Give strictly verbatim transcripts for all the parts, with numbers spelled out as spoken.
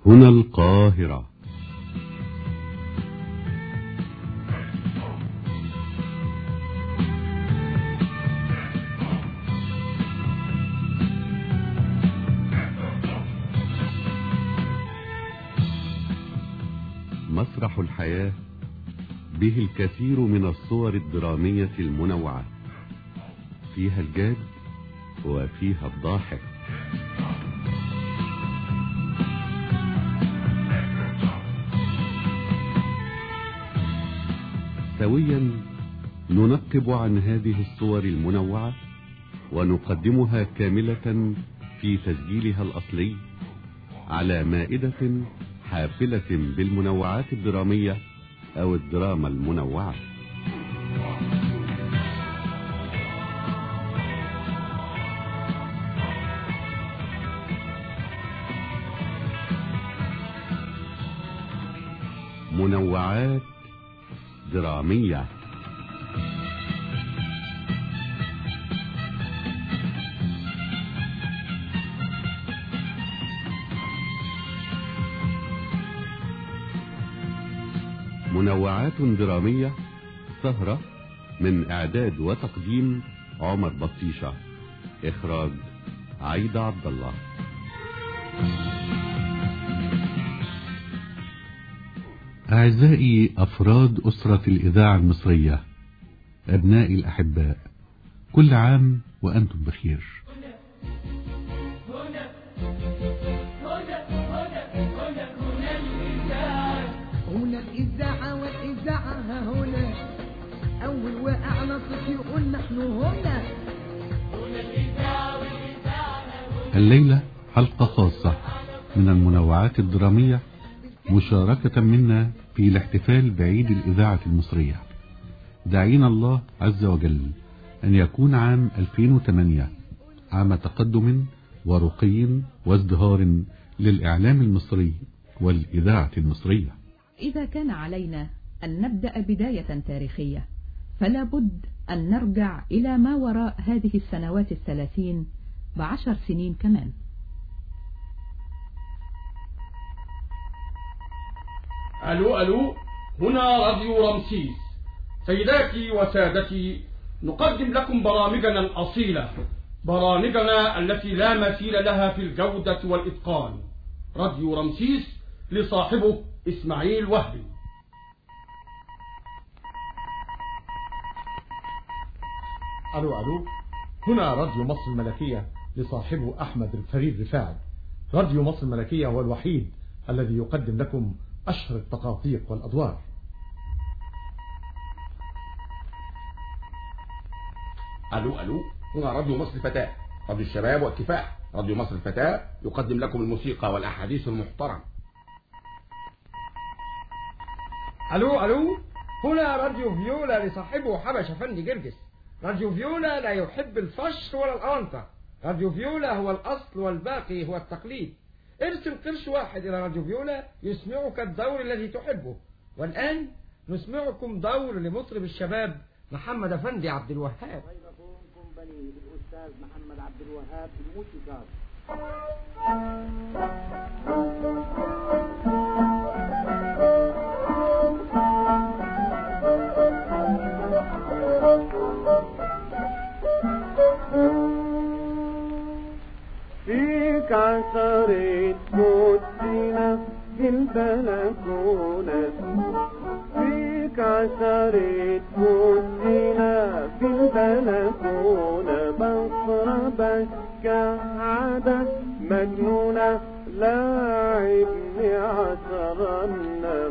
هنا القاهرة. مسرح الحياة به الكثير من الصور الدرامية المنوعة، فيها الجاد وفيها الضاحك. سويا ننقب عن هذه الصور المنوعة ونقدمها كاملة في تسجيلها الأصلي على مائدة حافلة بالمنوعات الدرامية أو الدراما المنوعة. منوعات درامية. منوعات درامية، سهرة من إعداد وتقديم عمر بطيشة، إخراج عايدة عبد الله. أعزائي أفراد أسرة الإذاعة المصرية، أبنائي الأحباء، كل عام وأنتم بخير. هنا الإذاعة والإذاعة هنا، أول وأعلى صوت يقول نحن هنا. هنا الإذاعة والإذاعة هنا. الليلة حلقة خاصة من المنوعات الدرامية، مشاركة منا في الاحتفال بعيد الإذاعة المصرية. دعينا الله عز وجل أن يكون عام ألفين وثمانية عام تقدم ورقي وازدهار للإعلام المصري والإذاعة المصرية. إذا كان علينا أن نبدأ بداية تاريخية، فلا بد أن نرجع إلى ما وراء هذه السنوات الثلاثين بعشر سنين كمان. ألو ألو، هنا راديو رمسيس. سيداتي وسادتي، نقدم لكم برامجنا الأصيلة، برامجنا التي لا مثيل لها في الجودة والإتقان. راديو رمسيس لصاحبه إسماعيل وهبي. ألو ألو، هنا راديو مصر الملكية لصاحبه أحمد الفريد رفاعي. راديو مصر الملكية هو الوحيد الذي يقدم لكم أشهر التقاطيق والأدوار. ألو ألو، هنا راديو مصر الفتاة، راديو الشباب والكفاح. راديو مصر الفتاة يقدم لكم الموسيقى والأحاديث المحترمة. ألو ألو، هنا راديو فيولا لصاحبه حبش أفندي جرجس. راديو فيولا لا يحب الفش ولا الأونطة. راديو فيولا هو الأصل والباقي هو التقليد. ارسل قرش واحد إلى راديو فيولا يسمعك الدور الذي تحبه. والآن نسمعكم دور لمطرب الشباب محمد أفندي عبد الوهاب. الأستاذ محمد عبد الوهاب بالموسيقى. فيك عثرت موتنا في البلكونة، فيك عثرت موتنا في البلكونة، بصربك كعادة مجنونة، لاعبني عثرنا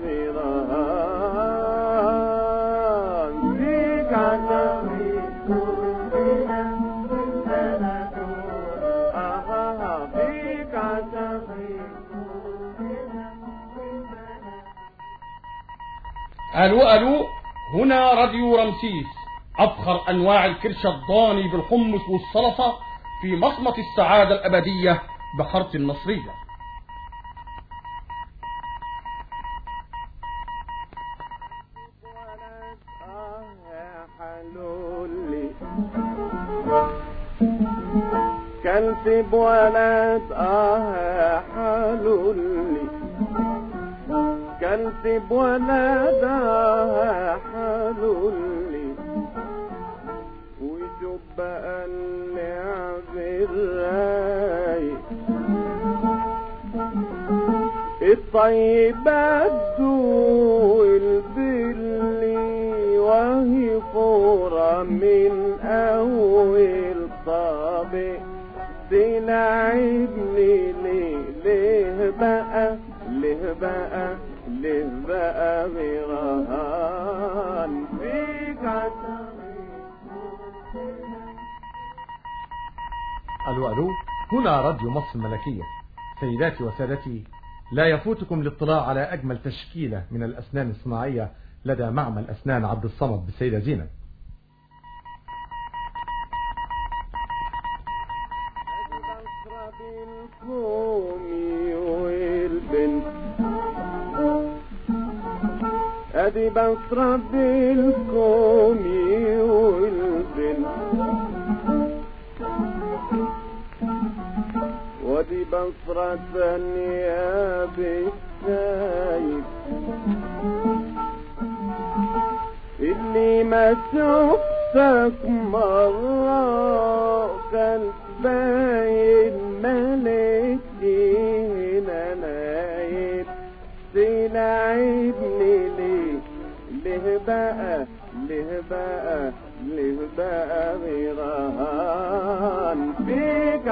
مغيران. فيك عثرت موتنا في البلكونة، آها فيك عثرت موتنا في البلكونة. ألو ألو، هنا راديو رمسيس، أفخر أنواع الكرش الضاني بالحمص والسلطة في مصمت السعادة الأبدية بحارة النصرية. كان كلت بولد اه حلولي كلت بولد اه حلولي وشوف بقى اللعب الرايق الطيبات دول باللي وهي فورة من أول طابق تلعبني ليه ليه بقى ليه بقى ليه بقى برهان فيك ألو ألو هنا راديو مصر الملكية. سيداتي وسادتي، لا يفوتكم الاطلاع على أجمل تشكيلة من الأسنان الصناعية لدى معمل أسنان عبد الصمد بالسيدة زينب. أدي بصرة بالكومي والبن ودي بصرة ثانية بالسايب اللي ما شفتك مرة كان باين ملكي هنا نايم تلعبني ليه ليه بقى ليه بقى ليه بقى غيران فيك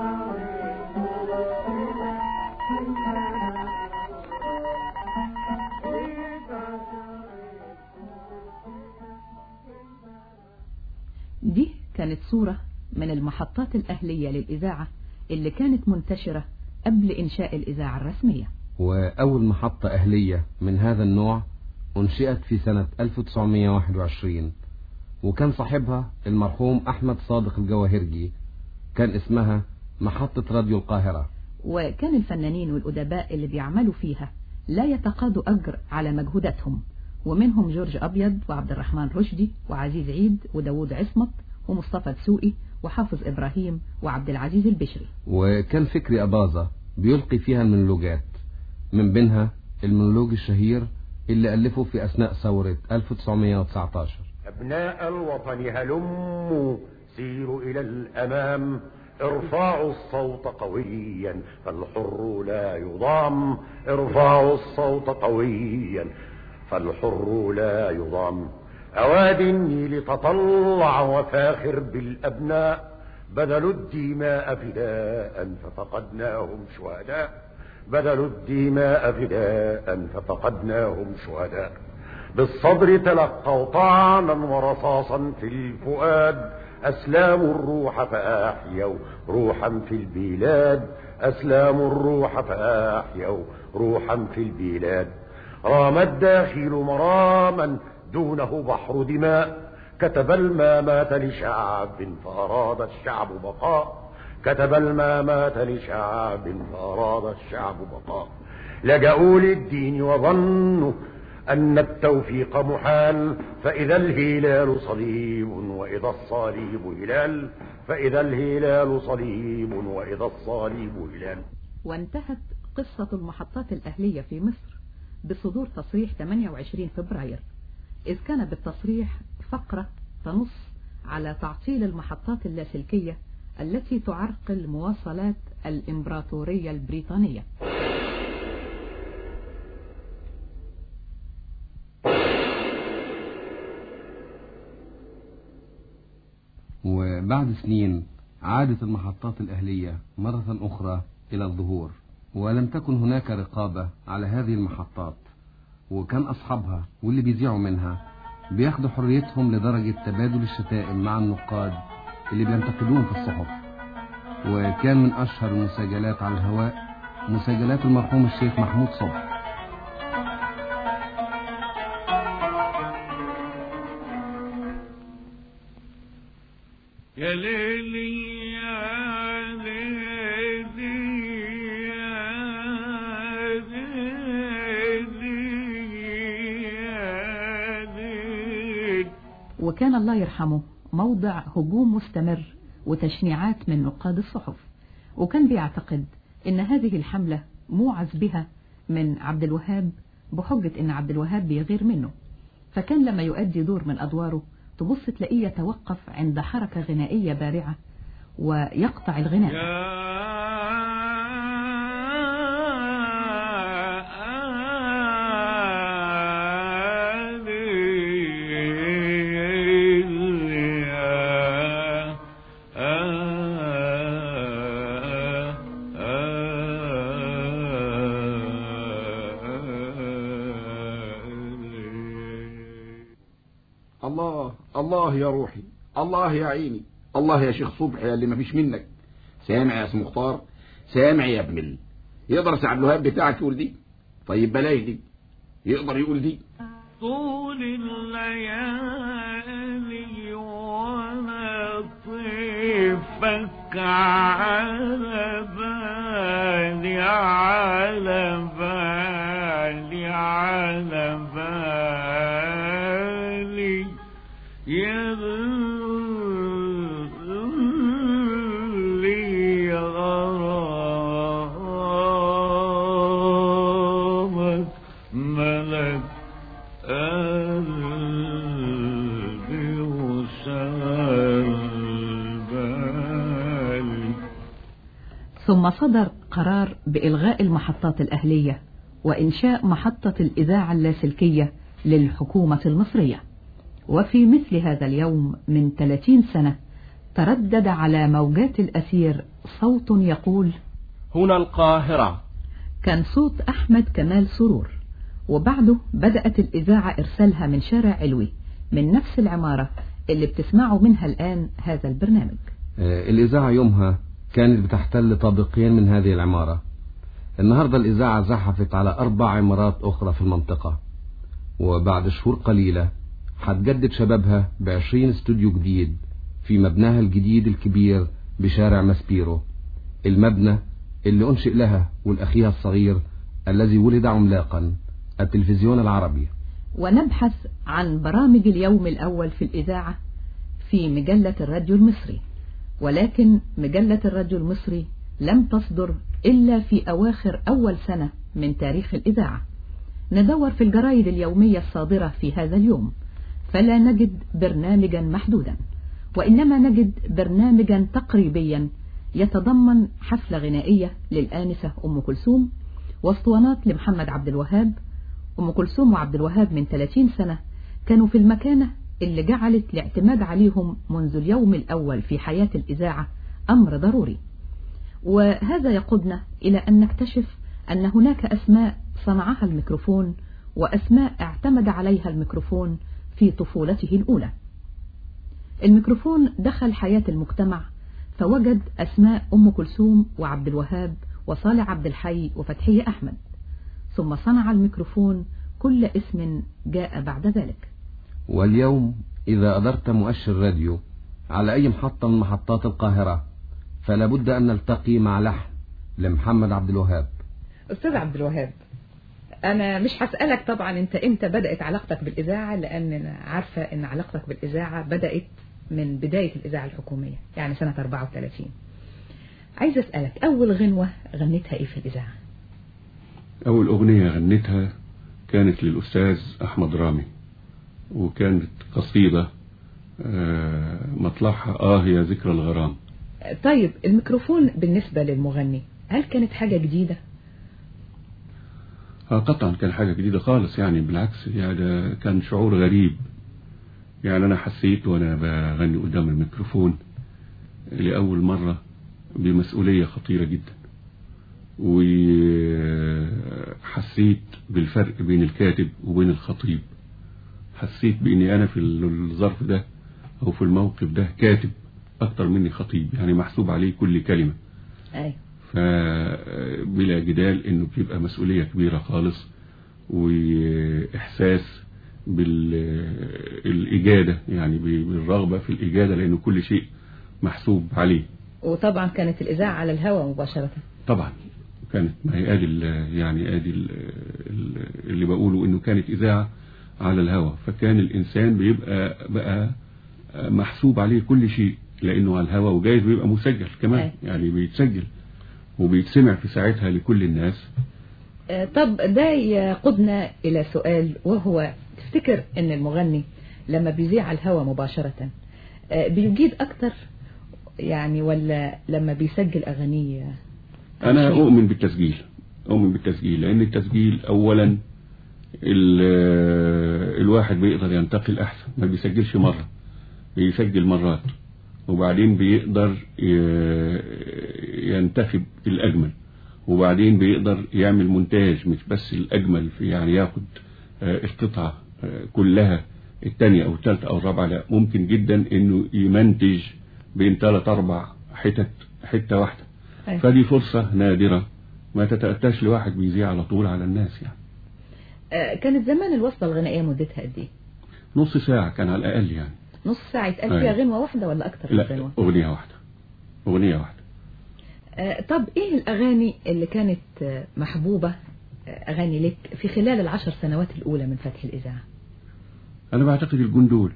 دي كانت صورة من المحطات الأهلية للإذاعة اللي كانت منتشرة قبل إنشاء الإذاعة الرسمية. وأول محطة أهلية من هذا النوع أنشئت في سنة ألف وتسعمائة وواحد وعشرين، وكان صاحبها المرحوم أحمد صادق الجواهرجي. كان اسمها محطة راديو القاهرة. وكان الفنانين والأدباء اللي بيعملوا فيها لا يتقاضوا أجر على مجهوداتهم، ومنهم جورج أبيض وعبد الرحمن رشدي وعزيز عيد وداود عصمت ومصطفى دسوقي وحافظ إبراهيم وعبد العزيز البشري. وكان فكري أباظة بيلقي فيها المونولوجات، من بينها المونولوج الشهير اللي ألفه في أثناء ثورة ألف وتسعمائة وتسعة عشر. أبناء الوطن هلموا سيروا إلى الأمام، ارفعوا الصوت قويا فالحر لا يضام، ارفعوا الصوت قويا فالحر لا يضام. أوادي النيل تطلع وفاخر بالأبناء، بذلوا الدماء فداء ففقدناهم شهداء، بذلوا الدماء فداء ففقدناهم شهداء. بالصبر تلقوا طعنا ورصاصا في الفؤاد، أسلاموا الروح فأحيوا روحا في البلاد، أسلاموا الروح فأحيوا روحا في البلاد. رام الداخل مراما دونه بحر دماء، كتب المامات لشعب فأراد الشعب بقاء، كتب المامات لشعب فأراد الشعب بقاء. لجأوا للدين وظنوا أن التوفيق محال، فإذا الهلال صليب وإذا الصليب هلال، فإذا الهلال صليب وإذا الصليب هلال. وانتهت قصة المحطات الأهلية في مصر بصدور تصريح ثمانية وعشرين فبراير، إذ كان بالتصريح فقرة تنص على تعطيل المحطات اللاسلكية التي تعرقل مواصلات الإمبراطورية البريطانية. وبعد سنين عادت المحطات الأهلية مرة أخرى إلى الظهور، ولم تكن هناك رقابة على هذه المحطات، وكان أصحابها واللي بيذيعوا منها بياخدوا حريتهم لدرجة تبادل الشتائم مع النقاد اللي بينتقدون في الصحف. وكان من أشهر المسجلات على الهواء مسجلات المرحوم الشيخ محمود صبحي. يا ليلي يا ليلي يا ليلي يا ليلي. وكان الله يرحمه موضع هجوم مستمر وتشنيعات من نقاد الصحف، وكان بيعتقد ان هذه الحملة موعز بها من عبد الوهاب بحجة ان عبد الوهاب بيغير منه، فكان لما يؤدي دور من ادواره تبص تلاقيه يتوقف عند حركة غنائية بارعة ويقطع الغناء. الله الله يا روحي، الله يا عيني، الله يا شيخ صبحي اللي ما فيش منك. سامع يا اسم مختار، سامع يا ابن ال... يقدر سعد الوهاب بتاعك يقول دي؟ طيب بلاش دي، يقدر يقول دي؟ طول الليالي وانا طيفك على بالي على بالي على بالي يا لي غرامك ملك قلبي وشغل بالي. ثم صدر قرار بإلغاء المحطات الأهلية وإنشاء محطة الإذاعة اللاسلكية للحكومة المصرية. وفي مثل هذا اليوم من ثلاثين سنة تردد على موجات الأثير صوت يقول: هنا القاهرة. كان صوت أحمد كمال سرور، وبعده بدأت الإذاعة إرسالها من شارع علوي من نفس العمارة اللي بتسمعوا منها الآن هذا البرنامج. الإذاعة يومها كانت بتحتل طابقين من هذه العمارة. النهاردة الإذاعة زحفت على أربع عمارات أخرى في المنطقة، وبعد شهور قليلة هتجدد شبابها بعشرين استوديو جديد في مبناها الجديد الكبير بشارع ماسبيرو، المبنى اللي أنشئ لها والأخيها الصغير الذي ولد عملاقا، التلفزيون العربي. ونبحث عن برامج اليوم الأول في الإذاعة في مجلة الراديو المصري، ولكن مجلة الراديو المصري لم تصدر إلا في أواخر أول سنة من تاريخ الإذاعة. ندور في الجرايد اليومية الصادرة في هذا اليوم فلا نجد برنامجا محدودا، وإنما نجد برنامجا تقريبيا يتضمن حفلة غنائية للآنسة أم كلثوم واسطوانات لمحمد عبد الوهاب. أم كلثوم وعبد الوهاب من ثلاثين سنة كانوا في المكانة اللي جعلت الاعتماد عليهم منذ اليوم الأول في حياة الإذاعة أمر ضروري. وهذا يقودنا إلى أن نكتشف أن هناك أسماء صنعها الميكروفون وأسماء اعتمد عليها الميكروفون في طفولته الأولى. الميكروفون دخل حياة المجتمع فوجد أسماء أم كلثوم وعبد الوهاب وصالح عبد الحي وفتحية أحمد، ثم صنع الميكروفون كل اسم جاء بعد ذلك. واليوم إذا أدرت مؤشر راديو على أي محطة من محطات القاهرة فلا بد أن نلتقي مع لحن لمحمد عبد الوهاب. أستاذ عبد الوهاب، أنا مش هسألك طبعا أنت إمتى بدأت علاقتك بالإذاعة، لأن أنا عارفة أن علاقتك بالإذاعة بدأت من بداية الإذاعة الحكومية يعني سنة أربعة وثلاثين. عايز أسألك أول غنوة غنيتها إيه في الإذاعة؟ أول أغنية غنيتها كانت للأستاذ أحمد رامي، وكانت قصيدة مطلعها آه يا ذكرى الغرام. طيب الميكروفون بالنسبة للمغني هل كانت حاجة جديدة؟ آه قطعا كان حاجة جديدة خالص، يعني بالعكس يعني كان شعور غريب. يعني أنا حسيت وأنا بغني قدام الميكروفون لأول مرة بمسؤولية خطيرة جدا، وحسيت بالفرق بين الكاتب وبين الخطيب. حسيت بأني أنا في الظرف ده أو في الموقف ده كاتب أكتر مني خطيب، يعني محسوب عليه كل كلمة. أي. فبلا جدال إنه بيبقى مسؤولية كبيرة خالص، وإحساس بالإجادة، يعني بالرغبة في الإجادة، لأنه كل شيء محسوب عليه. وطبعا كانت الإذاعة على الهواء مباشرة. طبعا كانت، ما هي آدي يعني آدي اللي بقوله إنه كانت إذاعة على الهواء، فكان الإنسان بيبقى بقى محسوب عليه كل شيء، لأنه على الهواء وجايز بيبقى مسجل كمان. أي. يعني بيتسجل وبيتسمع في ساعتها لكل الناس. طب ده يقودنا إلى سؤال، وهو تفتكر أن المغني لما بيذيع على الهواء مباشرة بيجيد أكتر يعني، ولا لما بيسجل أغانيه؟ أنا أؤمن بالتسجيل، أؤمن بالتسجيل لأن التسجيل أولا الواحد بيقدر ينتقل أحسن، ما بيسجلش مرة، بيسجل مرات، وبعدين بيقدر ينتخب الأجمل، وبعدين بيقدر يعمل مونتاج مش بس الأجمل، في يعني ياخد القطعة كلها الثانية أو الثالثة أو الرابعة، لا، ممكن جدا إنه يمنتج بين ثلاث أربع حتت حتة واحدة. أي. فدي فرصة نادرة ما تتأتاش لواحد بيذيع على طول على الناس يعني. آه كانت زمان الوصلة الغنائية مدتها قد ايه؟ نص ساعة كان على الأقل يعني. نص ساعة يتقال فيها غنوة واحدة ولا أكتر؟ لا، غنوة؟ أغنية واحدة، أغنية واحدة. آه طب إيه الأغاني اللي كانت محبوبة أغاني لك في خلال العشر سنوات الأولى من فتح الإذاعة؟ أنا بعتقد الجندول.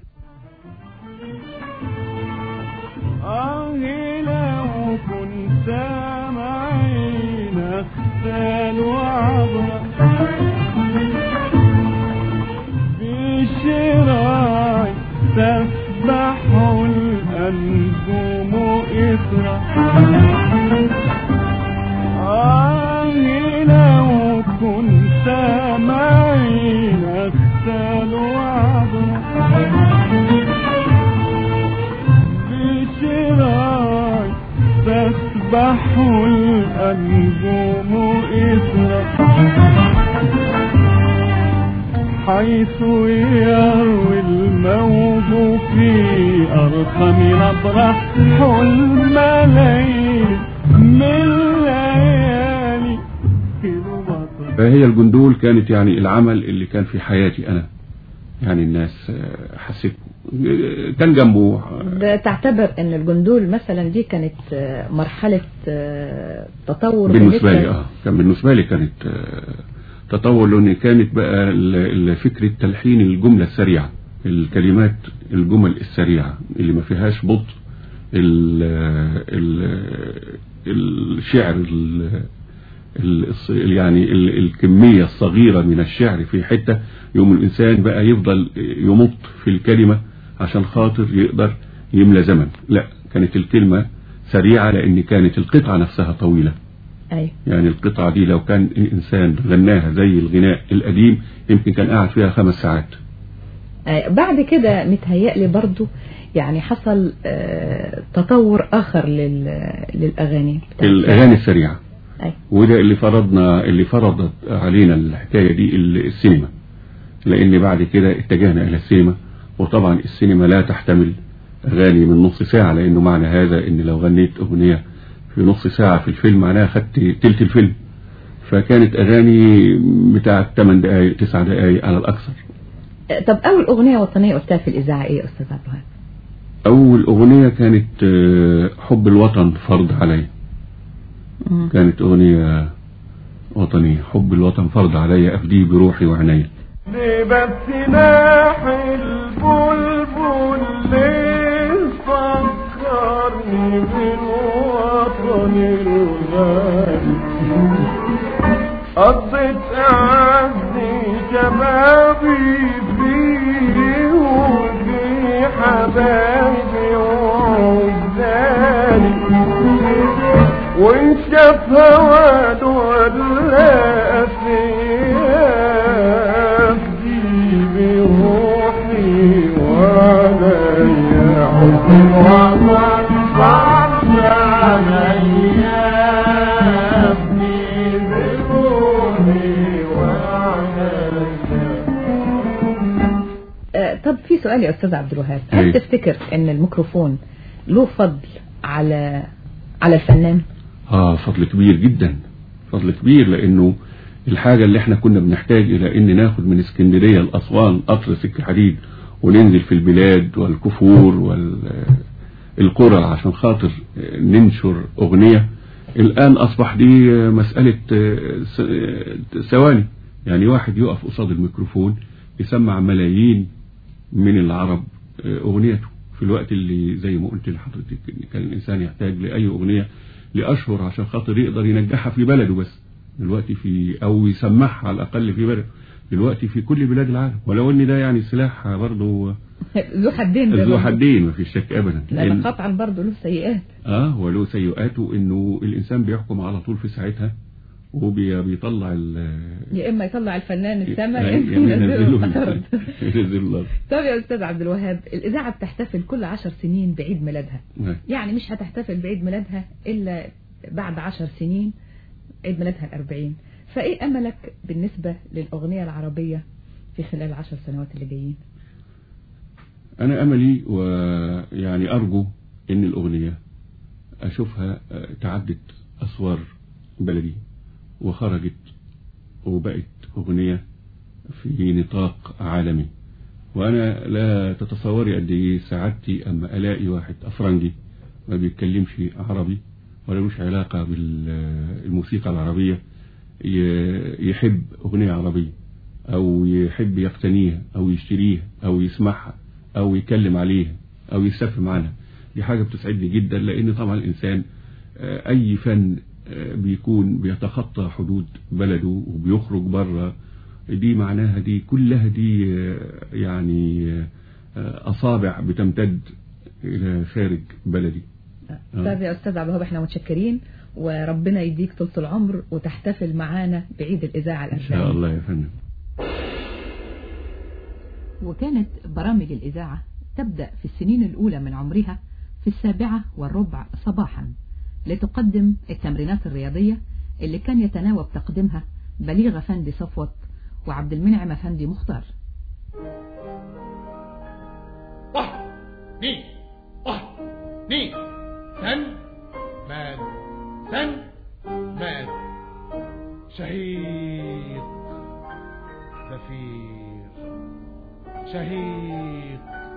آه لو كنت معي نختال وعبر بشراي تسبح الأنجم إثرا. آه لو كنت معي نختال وعبر بشراي تسبح الأنجم إثرا حيث يروي الموج في أرقم نبرة حلم ليل من ليالي. فهي الجندول كانت يعني العمل اللي كان في حياتي أنا، يعني الناس حسيت كان جنبه. تعتبر ان الجندول مثلا دي كانت مرحلة تطور بالنسبة لي؟ اه كان بالنسبة لي كانت تطور، لأن كانت بقى فكرة تلحين الجملة السريعة، الكلمات الجمل السريعة اللي ما فيهاش بطء، الشعر يعني الكمية الصغيرة من الشعر في حتة، يوم الإنسان بقى يفضل يمط في الكلمة عشان خاطر يقدر يملى زمن. لا، كانت الكلمة سريعة لأن كانت القطعة نفسها طويلة. أي. يعني القطعة دي لو كان الإنسان غناها زي الغناء القديم يمكن كان قاعد فيها خمس ساعات. أي. بعد كده متهيألي برضو يعني حصل اه تطور آخر للأغاني، الأغاني السريعة. أي. وده اللي فرضنا اللي فرضت علينا الحكاية دي السينما، لأن بعد كده اتجهنا إلى السينما، وطبعا السينما لا تحتمل أغاني من نص ساعة، لأنه معنى هذا إن لو غنيت أغنية في نص ساعة في الفيلم معناها خدت تلت الفيلم. فكانت أغاني بتاعت ثمان دقائق تسع دقائق على الأكثر. طب أول أغنية وطنية قلتها في الإذاعة إيه أستاذ عبد الوهاب؟ أول أغنية كانت حب الوطن فرض علي. كانت أغنية وطنية، حب الوطن فرض علي أفديه بروحي وعناية. لبس ناح البلبل ليه فكرني بالوطن الغالي، قضيت أعزي شبابي فيه وفي حبايبي وعزالي، وإن شاف هواد ولا فيه بروحي وعليا حب الوطن فرض عليا ابني بروحي وعليا. طب في سؤال يا أستاذ عبد الوهاب، هل تفتكر أن الميكروفون له فضل على على الفنان؟ آه فضل كبير جدا، فضل كبير، لأنه الحاجة اللي احنا كنا بنحتاج إلى أن ناخد من اسكندرية لأسوان قطر سكة حديد وننزل في البلاد والكفور والقرى عشان خاطر ننشر أغنية، الآن أصبح دي مسألة ثواني. يعني واحد يقف قصاد الميكروفون يسمع ملايين من العرب أغنيته في الوقت اللي زي ما قلت لحضرتك كان الإنسان يحتاج لأي أغنية لأشهر عشان خاطر يقدر ينجحها في بلده بس، دلوقتي في أو يسمعها على الأقل في بلده، دلوقتي في كل بلاد العالم. ولو ان ده يعني سلاح برضه ذو حدين، ذو حدين ما فيش شك ابدا، لان قطعا برضه له سيئات. اه وله سيئاته، انه الانسان بيحكم على طول في ساعتها وبيطلع يا اما يطلع الفنان السما يا اما ينزله ينزله. طب يا استاذ عبد الوهاب، الاذاعه بتحتفل كل عشر سنين بعيد ميلادها، يعني مش هتحتفل بعيد ميلادها الا بعد عشر سنين، عيد ميلادها الأربعين. فايه املك بالنسبه للاغنيه العربيه في خلال العشر سنوات اللي جايين؟ انا املي ويعني ارجو ان الاغنيه اشوفها تعدت اسوار بلدي وخرجت وبقت أغنية في نطاق عالمي. وأنا لا تتصوري قد إيه سعادتي أما ألاقي واحد أفرنجي ما بيتكلمش عربي ولا مش علاقة بالموسيقى العربية يحب أغنية عربية أو يحب يقتنيها أو يشتريها أو يسمعها أو يتكلم عليها أو يستفهم عنها. دي حاجة بتسعدني جدا، لأن طبعا الإنسان أي فن بيكون بيتخطى حدود بلده وبيخرج بره، دي معناها دي كلها دي يعني أصابع بتمتد إلى خارج بلدي. طيب يا أستاذ عبد الوهاب، احنا متشكرين وربنا يديك طول العمر وتحتفل معانا بعيد الإذاعة الأربعين. إن شاء الله يا فندم. وكانت برامج الإذاعة تبدأ في السنين الأولى من عمرها في السابعة والربع صباحا لتقدم التمرينات الرياضية اللي كان يتناوب تقديمها بليغ أفندي صفوت وعبد المنعم أفندي مختار. واحد اثنين واحد اثنين سن مان سن مان شهيق زفير شهيق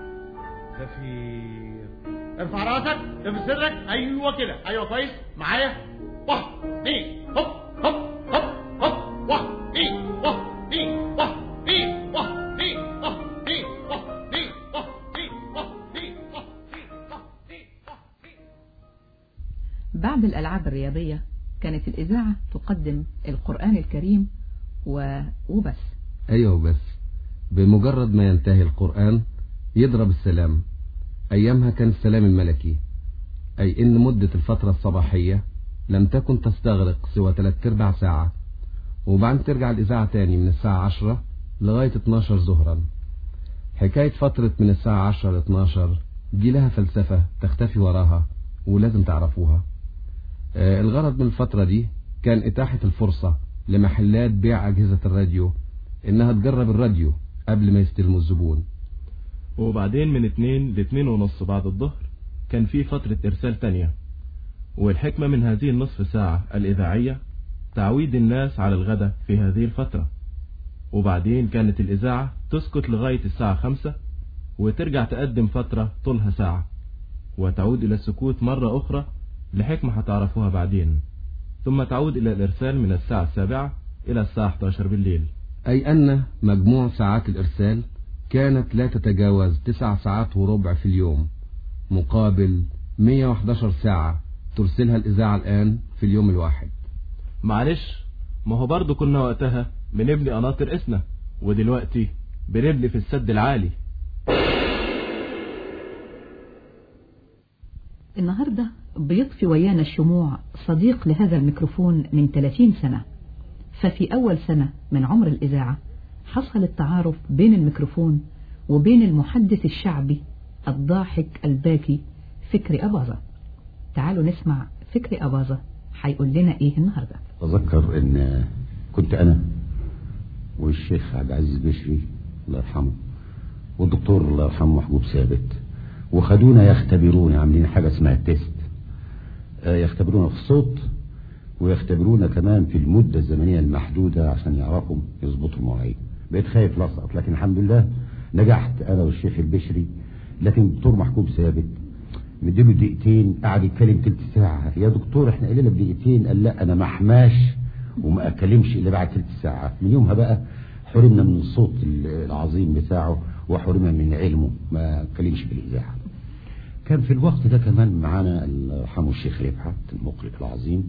زفير. ارفع راسك، ارفع صدرك، ايوه كده، ايوه كويس معايا. واحد اثنين هوب هوب هوب هوب واحد اثنين واحد اثنين واحد اثنين واحد اثنين واحد اثنين واحد اثنين واحد اثنين واحد اثنين واحد اثنين واحد اثنين. بعد الألعاب الرياضية كانت الإذاعة تقدم القرآن الكريم و... وبس. أيوه وبس. بمجرد ما ينتهي القرآن يضرب السلام. أيامها كان السلام الملكي، أي إن مدة الفترة الصباحية لم تكن تستغرق سوى ثلاث ارباع ساعة، وبعد ترجع الإذاعة تاني من الساعة عشرة لغاية اتناشر ظهرا. حكاية فترة من الساعة عشرة ل اتناشر دي لها فلسفة تختفي وراها ولازم تعرفوها. آه الغرض من الفترة دي كان إتاحة الفرصة لمحلات بيع أجهزة الراديو إنها تجرب الراديو قبل ما يستلموا الزبون. وبعدين من اتنين لاتنين ونص بعد الظهر كان في فترة إرسال تانية، والحكمة من هذه النصف ساعة الإذاعية تعويد الناس على الغداء في هذه الفترة. وبعدين كانت الإذاعة تسكت لغاية الساعة خمسة وترجع تقدم فترة طولها ساعة وتعود إلى السكوت مرة أخرى لحكمة هتعرفوها بعدين، ثم تعود إلى الإرسال من الساعة السابعة إلى الساعة احد عشر بالليل. أي أن مجموع ساعات الإرسال كانت لا تتجاوز تسع ساعات وربع في اليوم، مقابل مية وأحد عشر ساعة ترسلها الإذاعة الآن في اليوم الواحد. معلش، ما هو برضو كنا وقتها بنبني قناطر إسنا، ودلوقتي بنبني في السد العالي. النهاردة بيطفي ويانا الشموع صديق لهذا الميكروفون من ثلاثين سنة. ففي أول سنة من عمر الإذاعة حصل التعارف بين الميكروفون وبين المحدث الشعبي الضاحك الباكي فكري أباظة. تعالوا نسمع فكري أباظة هيقول لنا إيه النهاردة. أتذكر إن كنت أنا والشيخ عبد العزيز بشري الله يرحمه والدكتور الله يرحمه محبوب ثابت، وخدونا يختبرونا، عاملين حاجة اسمها التيست، يختبرونا في الصوت ويختبرونا كمان في المدة الزمنية المحدودة عشان يعرفوا يظبطوا المواعيد. بقيت خايف لصقط، لكن الحمد لله نجحت أنا والشيخ البشري. لكن الدكتور محبوب ثابت مديله دقيقتين قعد يتكلم تلت ساعة. يا دكتور احنا قلنا بدقيقتين، قال لا أنا محماش وما أكلمش إلا بعد تلت ساعة. من يومها بقى حرمنا من الصوت العظيم بتاعه وحرمنا من علمه، ما أكلمش بالإذاعة. كان في الوقت ده كمان معانا الله يرحمه الشيخ رفعت المقرئ العظيم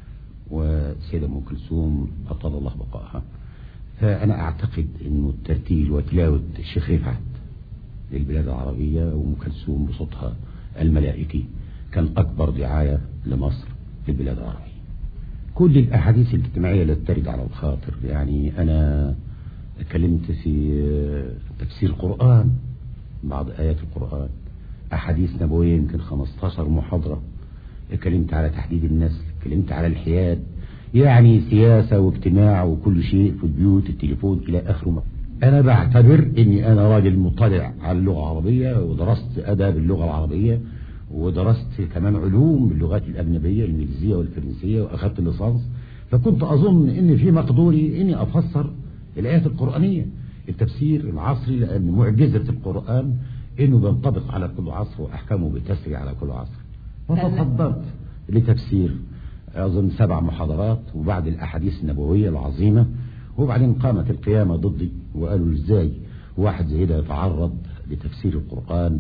وسيدة أم كلثوم أطال الله بقائها. فأنا أعتقد أنه الترتيل وتلاوة الشيخ رفعت للبلاد العربية وأم كلثوم بصوتها الملائكي كان أكبر دعاية لمصر للبلاد العربية. كل الأحاديث الاجتماعية اللي ترد على الخاطر، يعني أنا اتكلمت في تفسير القرآن، بعض آيات القرآن، أحاديث نبوية يمكن خمستاشر محاضرة، اتكلمت على تحديد النسل، اتكلمت على الحياد، يعني سياسة واجتماع وكل شيء في البيوت، التليفون إلى آخره. أنا بعتبر أني أنا راجل مطلع على اللغة العربية ودرست أدب اللغة العربية ودرست كمان علوم باللغات الأجنبية الإنجليزية والفرنسية وأخذت الليسانس، فكنت أظن أن في مقدوري أني أفسر الآيات القرآنية التفسير العصري، لأن معجزة القرآن أنه بينطبق على كل عصر وأحكامه بتسري على كل عصر. فتصدرت لتفسير أظن سبع محاضرات وبعد الأحاديث النبوية العظيمة، وبعدين قامت القيامة ضدي وقالوا إزاي واحد زي ده يتعرض لتفسير القرآن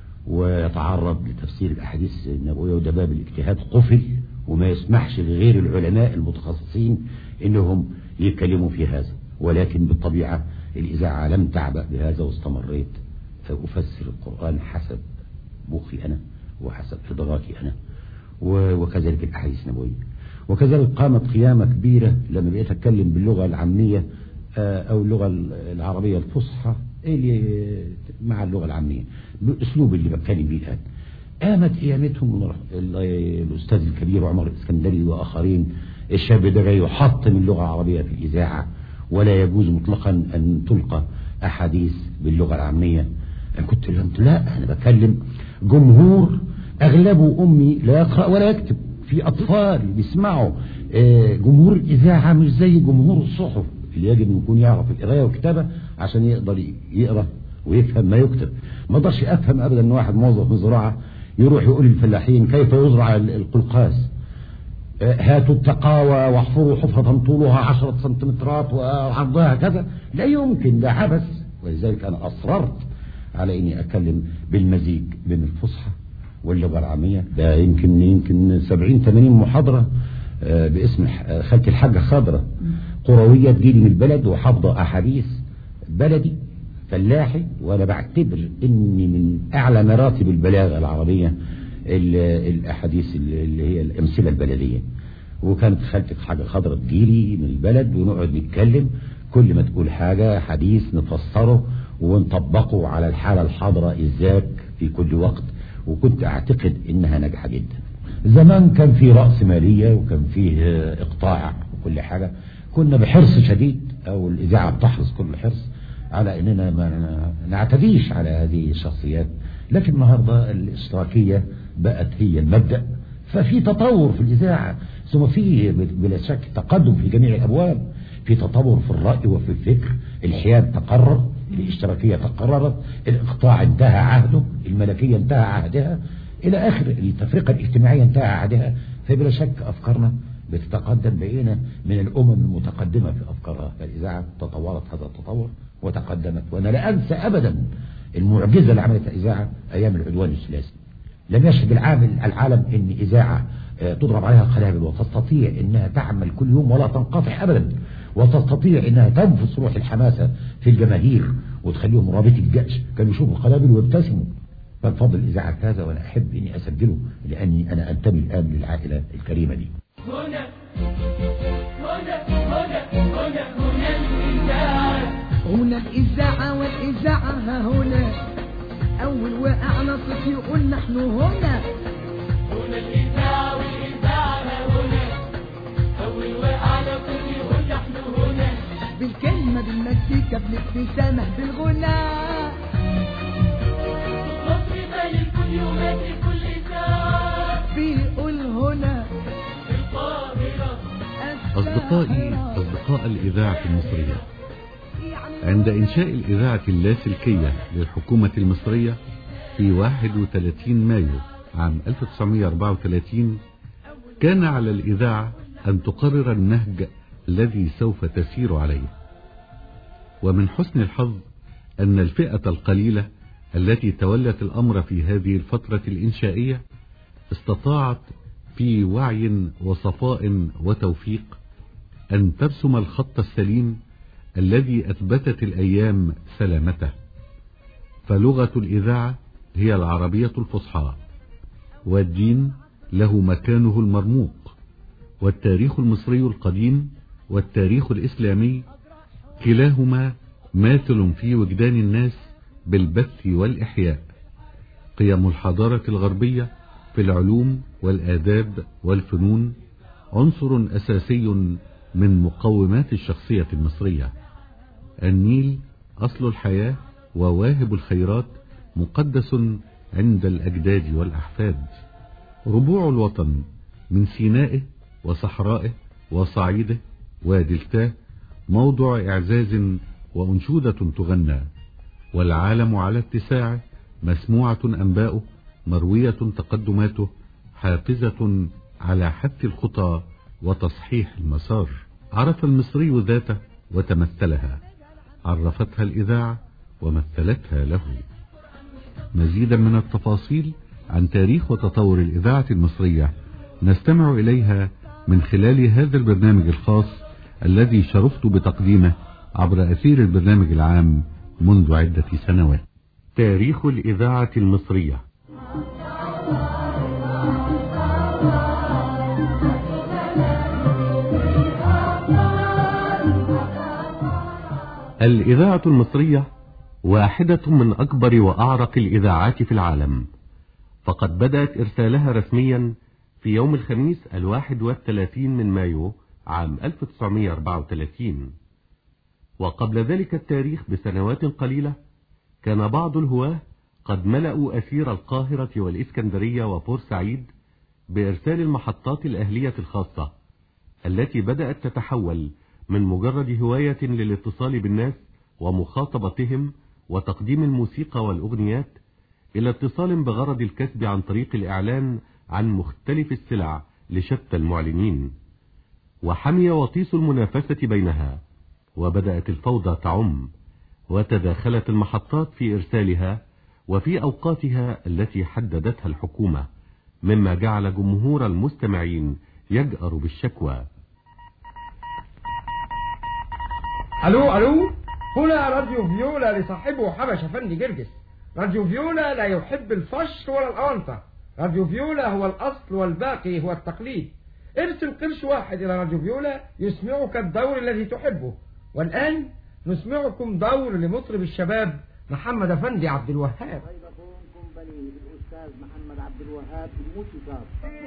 ويتعرض لتفسير الأحاديث النبوية، وده باب الاجتهاد قفل وما يسمحش لغير العلماء المتخصصين إنهم يتكلموا في هذا. ولكن بالطبيعة الإذاعة لم تعبأ بهذا واستمريت فأفسر القرآن حسب مخي أنا وحسب إدراكي أنا، وكذلك الأحاديث النبوية. وكذلك قامت قيامة كبيرة لما بقيت أتكلم باللغة العامية أو اللغة العربية الفصحى اللي مع اللغة العامية بالأسلوب اللي بتكلم به الآن. قامت قيامتهم الأستاذ الكبير عمر الإسكندري وآخرين، الشاب ده جاي يحطم اللغة العربية في الإذاعة ولا يجوز مطلقا أن تلقى أحاديث باللغة العامية. أنا كنت لهم لا، أنا بكلم جمهور أغلبه أمي لا يقرأ ولا يكتب، في أطفال بيسمعوا. جمهور الإذاعة مش زي جمهور الصحف اللي يجب أن يكون يعرف القراءة والكتابة عشان يقدر يقرأ ويفهم ما يكتب. ما اقدرش أفهم أبدا أن واحد موظف من الزراعة يروح يقول للفلاحين كيف يزرع القلقاس، هاتوا التقاوى واحفروا حفرة طولها عشرة سنتيمترات وعرضها كذا، لا يمكن، ده عبث. ولذلك أنا أصررت على إني أتكلم بالمزيج بين الفصحى واللغة العامية. ده يمكن يمكن سبعين ثمانين محاضرة باسم خالتي الحاجة خضرة قروية تجيلي من البلد وحافظة أحاديث بلدي فلاحي، وأنا بعتبر إني من أعلى مراتب البلاغة العربية الأحاديث اللي هي الأمثلة البلدية. وكانت خالتي حاجة خضرة تجيلي من البلد ونقعد نتكلم، كل ما تقول حاجة حديث نفسره ونطبقه على الحالة الحاضرة إزاك في كل وقت. وكنت أعتقد إنها ناجحة جدا. زمان كان في رأس مالية وكان فيه إقطاع وكل حاجة، كنا بحرص شديد أو الإذاعة بتحرص كل حرص على إننا ما نعتديش على هذه الشخصيات. لكن النهاردة الاشتراكية بقت هي المبدأ، ففي تطور في الإذاعة، ثم في بلا شك تقدم في جميع الأبواب، في تطور في الرأي وفي الفكر. الحياد تقرر، الاشتراكية تقررت، الإقطاع انتهى عهده، الملكية انتهى عهدها إلى آخر، التفرقة الاجتماعية انتهى عهدها. فبلا شك أفكارنا بتتقدم، بقينا من الأمم المتقدمة في أفكارها. فالإذاعة تطورت هذا التطور وتقدمت. وأنا لا أنسى أبدا المعجزة اللي عملتها الإذاعة أيام العدوان الثلاثي. لم يشهد العالم العالم إن إذاعة تضرب عليها القنابل وتستطيع إنها تعمل كل يوم ولا تنقطع أبدا، وتستطيع إنها تنفس روح الحماسة في الجماهير وتخليهم رابط الجأش كانوا يشوفوا القنابل ويبتسموا. فبفضل الإذاعة هذا، وأنا أحب إني أسجله لأني أنا أنتمي الآن للعائلة الكريمة دي. هنا هنا هنا هنا هنا الإذاعة، هنا الإذاعة والإذاعة ها هنا، أول وقعنا صوت يقول نحن هنا. هنا الإذاعة والإذاعة ها هنا، أول وقعنا صوت يقول نحن هنا. بالكلمة بالمزيكا بالابتسامة بالغناء، مصر مالي كل يومات كل ساعة بيقول هنا القاهرة. أصدقائي أصدقاء الإذاعة المصرية، عند إنشاء الإذاعة اللاسلكية للحكومة المصرية في واحد وثلاثين مايو عام ألف وتسعمائة وأربعة وثلاثين، كان على الإذاعة أن تقرر النهج الذي سوف تسير عليه. ومن حسن الحظ أن الفئة القليلة التي تولت الأمر في هذه الفترة الإنشائية استطاعت في وعي وصفاء وتوفيق أن ترسم الخط السليم الذي أثبتت الأيام سلامته. فلغة الإذاعة هي العربية الفصحى، والدين له مكانه المرموق، والتاريخ المصري القديم والتاريخ الإسلامي كلاهما ماثل في وجدان الناس بالبث والإحياء. قيم الحضارة الغربية في العلوم والآداب والفنون عنصر أساسي من مقومات الشخصية المصرية. النيل أصل الحياة وواهب الخيرات، مقدس عند الأجداد والأحفاد. ربوع الوطن من سينائه وصحرائه وصعيده ودلتاه موضع إعزاز وأنشودة تغنى، والعالم على اتساعه مسموعة أنباؤه، مروية تقدماته، حافزة على حث الخطى وتصحيح المسار. عرف المصري ذاته وتمثلها، عرفتها الإذاعة ومثلتها له. مزيدا من التفاصيل عن تاريخ وتطور الإذاعة المصرية نستمع إليها من خلال هذا البرنامج الخاص الذي شرفت بتقديمه عبر أثير البرنامج العام منذ عدة سنوات. تاريخ الإذاعة المصرية. الإذاعة المصرية واحدة من أكبر وأعرق الإذاعات في العالم، فقد بدأت إرسالها رسميا في يوم الخميس الواحد والثلاثين من مايو عام ألف وتسعمائة وأربعة وثلاثين. وقبل ذلك التاريخ بسنوات قليلة كان بعض الهواة قد ملأوا أثير القاهرة والإسكندرية وبورسعيد بإرسال المحطات الأهلية الخاصة، التي بدأت تتحول من مجرد هواية للاتصال بالناس ومخاطبتهم وتقديم الموسيقى والأغنيات إلى اتصال بغرض الكسب عن طريق الإعلان عن مختلف السلع لشتى المعلنين. وحمي وطيس المنافسة بينها، وبدأت الفوضى تعم، وتداخلت المحطات في إرسالها وفي أوقاتها التي حددتها الحكومة، مما جعل جمهور المستمعين يجأر بالشكوى. ألو ألو، هنا راديو فيولا لصاحبه حبش أفندي جرجس. راديو فيولا لا يحب الفش ولا الأونطة. راديو فيولا هو الأصل والباقي هو التقليد. ارسل قرش واحد إلى راديو فيولا يسمعك الدور الذي تحبه. والآن نسمعكم دور لمطرب الشباب محمد أفندي عبد الوهاب. الأستاذ محمد عبد الوهاب بالموسيقى.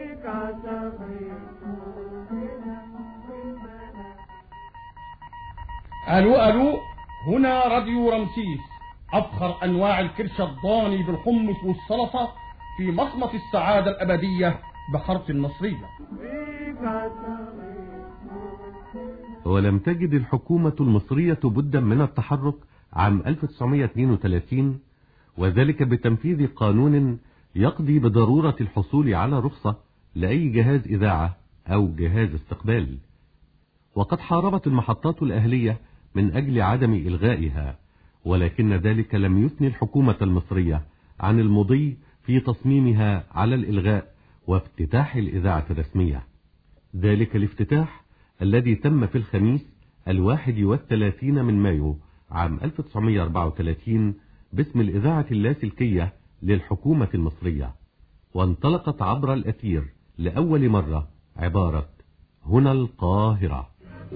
ألو ألو، هنا راديو رمسيس، أفخر أنواع الكرش الضاني بالحمص والسلطة في مصمت السعادة الأبدية بحارة النصرية. ولم تجد الحكومة المصرية بدا من التحرك عام ألف وتسعمائة واثنين وثلاثين، وذلك بتنفيذ قانون يقضي بضرورة الحصول على رخصة لأي جهاز إذاعة أو جهاز استقبال. وقد حاربت المحطات الأهلية من أجل عدم إلغائها، ولكن ذلك لم يثني الحكومة المصرية عن المضي في تصميمها على الإلغاء وافتتاح الإذاعة الرسمية. ذلك الافتتاح الذي تم في الخميس الواحد والثلاثين من مايو عام ألف وتسعمائة وأربعة وثلاثين باسم الإذاعة اللاسلكية للحكومة المصرية، وانطلقت عبر الأثير لأول مرة عبارة هنا القاهرة.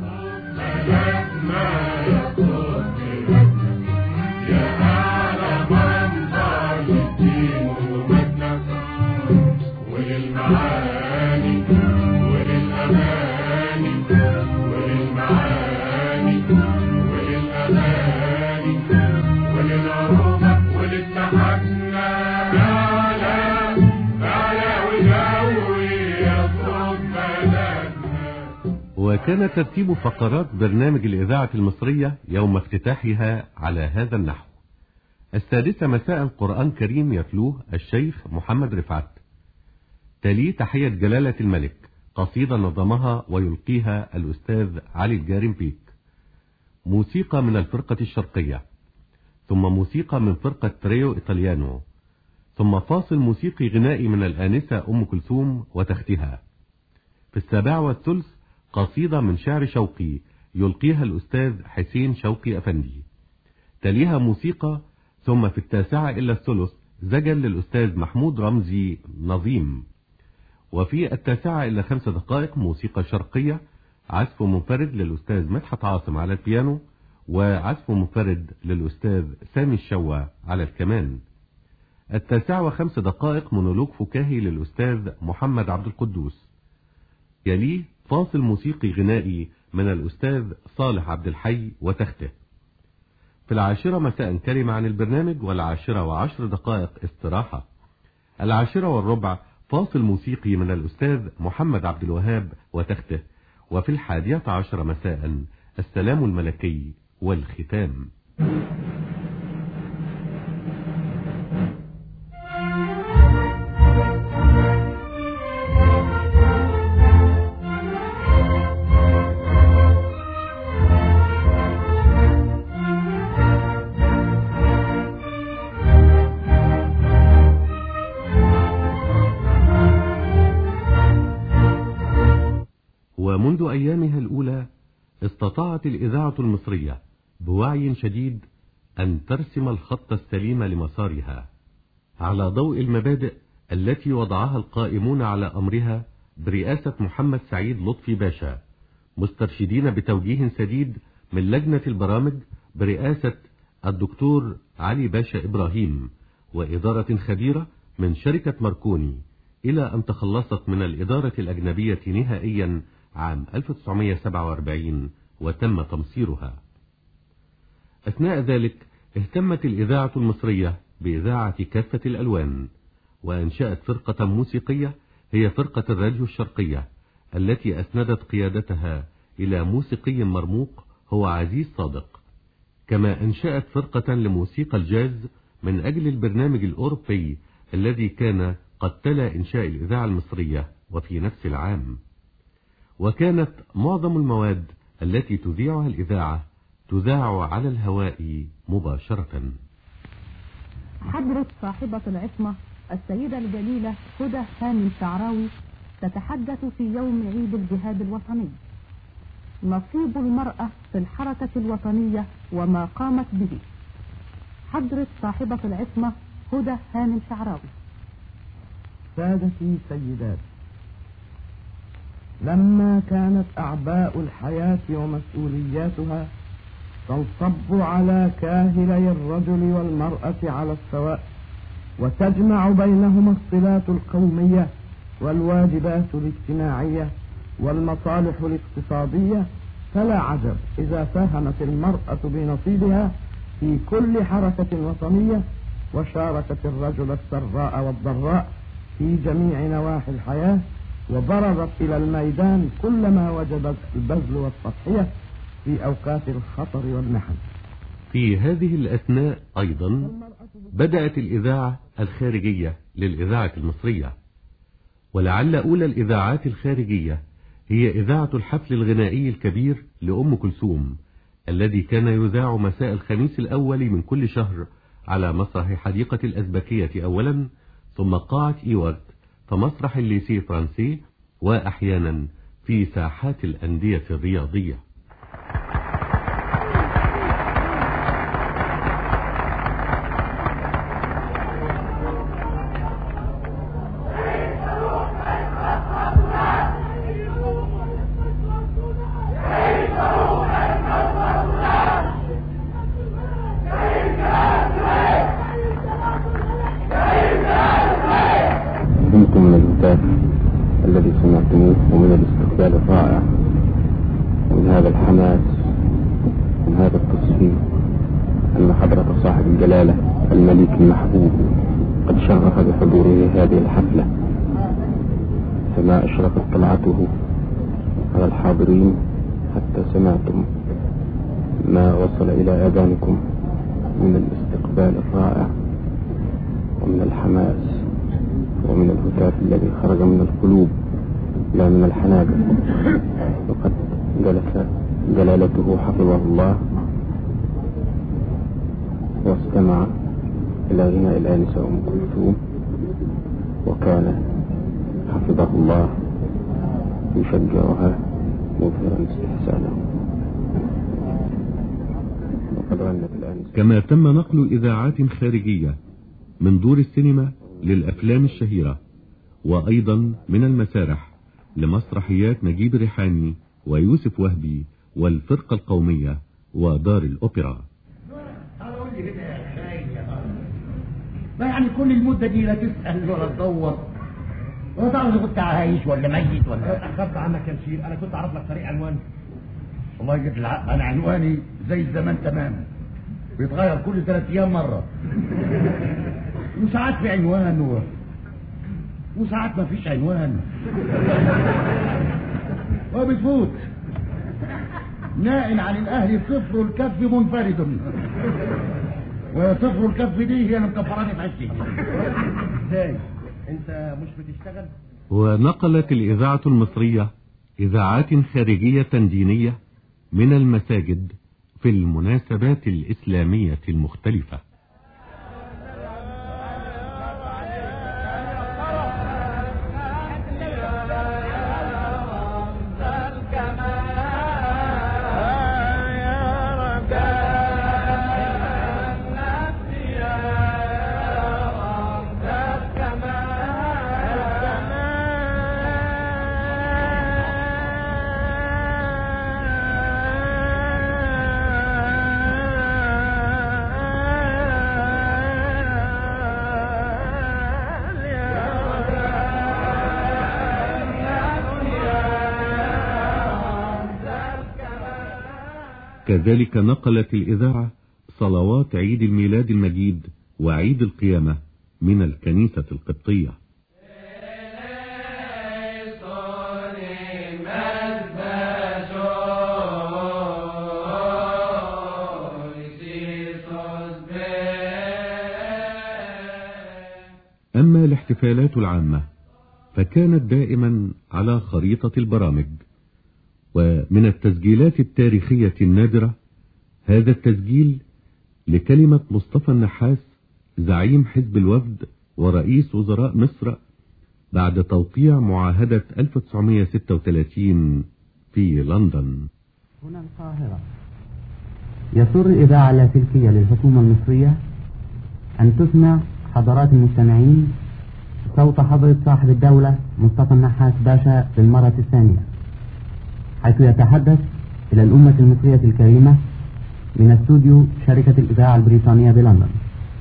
وكان ترتيب فقرات برنامج الإذاعة المصرية يوم افتتاحها على هذا النحو: السادسة مساء قرآن كريم يتلوه الشيخ محمد رفعت، تلي تحية جلالة الملك قصيدة نظمها ويلقيها الأستاذ علي الجارمبيك، موسيقى من الفرقة الشرقية، ثم موسيقى من فرقة تريو إيطاليانو، ثم فاصل موسيقي غنائي من الآنسة أم كلثوم وتختها. في السابعة والثلث قصيدة من شعر شوقي يلقيها الأستاذ حسين شوقي أفندي، تليها موسيقى، ثم في التاسعة إلى الثلث زجل للأستاذ محمود رمزي نظيم، وفي التاسعة إلى خمس دقائق موسيقى شرقية، عزف منفرد للأستاذ مدحت عاصم على البيانو، وعزف منفرد للأستاذ سامي الشوا على الكمان. التاسعة وخمس دقائق مونولوج فكاهي للأستاذ محمد عبد القدوس، يليه فاصل موسيقي غنائي من الأستاذ صالح عبد الحي وتخته. في العاشرة مساء كلمة عن البرنامج، والعاشرة وعشر دقائق استراحة. العاشرة والربع فاصل موسيقي من الأستاذ محمد عبد الوهاب وتخته. وفي الحادية عشر مساء السلام الملكي والختام. ومنذ أيامها الأولى استطاعت الإذاعة المصرية بوعي شديد أن ترسم الخط السليم لمسارها على ضوء المبادئ التي وضعها القائمون على أمرها برئاسة محمد سعيد لطفي باشا، مسترشدين بتوجيه سديد من لجنة البرامج برئاسة الدكتور علي باشا إبراهيم، وإدارة خبيرة من شركة ماركوني، إلى أن تخلصت من الإدارة الأجنبية نهائيا عام ألف وتسعمائة وسبعة وأربعين وتم تمصيرها. أثناء ذلك اهتمت الإذاعة المصرية بإذاعة كافة الألوان، وأنشأت فرقة موسيقية هي فرقة الراديو الشرقية، التي أسندت قيادتها إلى موسيقي مرموق هو عزيز صادق. كما أنشأت فرقة لموسيقى الجاز من أجل البرنامج الأوروبي الذي كان قد تلا إنشاء الإذاعة المصرية وفي نفس العام. وكانت معظم المواد التي تذيعها الإذاعة تذاع على الهواء مباشرة. حضرة صاحبة العصمة السيدة الجليلة هدى هانم شعراوي تتحدث في يوم عيد الجهاد الوطني. نصيب المرأة في الحركة الوطنية وما قامت به. حضرة صاحبة العصمة هدى هانم شعراوي. سادتي سيدات، لما كانت أعباء الحياة ومسؤولياتها تنصب على كاهلي الرجل والمرأة على السواء، وتجمع بينهما الصلات القومية والواجبات الاجتماعية والمصالح الاقتصادية، فلا عجب إذا ساهمت المرأة بنصيبها في كل حركة وطنية، وشاركت الرجل السراء والضراء في جميع نواحي الحياة، وبرزت إلى الميدان كلما وجبت البذل والتضحية في أوقات الخطر والمحن. في هذه الأثناء أيضا بدأت الإذاعة الخارجية للإذاعة المصرية، ولعل أولى الإذاعات الخارجية هي إذاعة الحفل الغنائي الكبير لأم كلثوم، الذي كان يذاع مساء الخميس الأول من كل شهر على مسرح حديقة الأزبكية أولا، ثم قاعة إيوارت، فمسرح الليسي فرانسي، وأحيانا في ساحات الأندية الرياضية. من الهتاف الذي سمعتموه، ومن الاستقبال الرائع، ومن هذا الحماس، من هذا التصفيق، أن حضرة صاحب الجلالة الملك المحبوب قد شرف بحضوره هذه الحفلة، فما أشرفت طلعته على الحاضرين حتى سمعتم ما وصل إلى أذانكم من الاستقبال الرائع، ومن الحماس، ومن الهتاف الذي خرج من القلوب لا من الحناجر. وقد جلس جلالته حفظه الله واستمع إلى غناء الآنسة أم كلثوم، وكان حفظه الله يشجعها مظهرا استحسانه. وقد غنت الآنسة. كما تم نقل إذاعات خارجية من دور السينما للأفلام الشهيرة، وأيضا من المسارح لمسرحيات نجيب ريحاني ويوسف وهبي والفرقة القومية ودار الأوبرا. ما يعني كل المدة دي لا تسأل ولا تدور ولا تعرف إذا كنت عايش ولا ميت ولا اتأخرت عنك يا مشير. أنا كنت أعرف لك طريق عنواني. والله جيت العق، أنا عنواني زي الزمان تماما، بيتغير كل ثلاث أيام مرة، وساعات في عنوان و... وساعات ما فيش عنوان وبتفوت نائل عن الأهل صفر الكف منفرد، وصفر الكف دي هي اللي مكفراني في عشتي. ازاي انت مش بتشتغل؟ ونقلت الإذاعة المصرية إذاعات خارجية دينية من المساجد في المناسبات الإسلامية المختلفة. كذلك نقلت الإذاعة صلوات عيد الميلاد المجيد وعيد القيامة من الكنيسة القبطية. أما الاحتفالات العامة فكانت دائما على خريطة البرامج. ومن التسجيلات التاريخية النادرة هذا التسجيل لكلمة مصطفى النحاس زعيم حزب الوفد ورئيس وزراء مصر بعد توقيع معاهدة ألف وتسعمائة وستة وثلاثين في لندن. هنا القاهرة. يسر الإذاعة اللاسلكية للحكومة المصرية أن تسمع حضرات المستمعين صوت حضرة صاحب الدولة مصطفى النحاس باشا للمرة الثانية، حيث يتحدث إلى الأمة المصرية الكريمة من استوديو شركة الإذاعة البريطانية بلندن.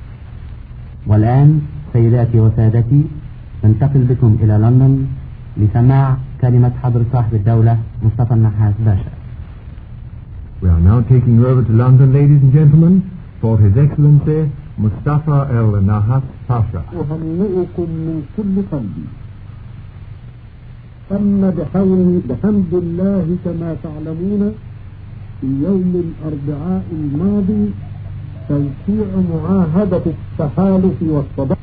والآن سيداتي وسادتي ننتقل بكم إلى لندن لسماع كلمة حضرة صاحب الدولة مصطفى النحاس باشا. We are now taking you over to London, ladies and gentlemen, for His Excellency Mustafa El Nahas Pasha. أهنئكم من كل قلبي. تم بحول بحمد الله كما تعلمون في يوم الأربعاء الماضي توقيع معاهدة التحالف والصداقة،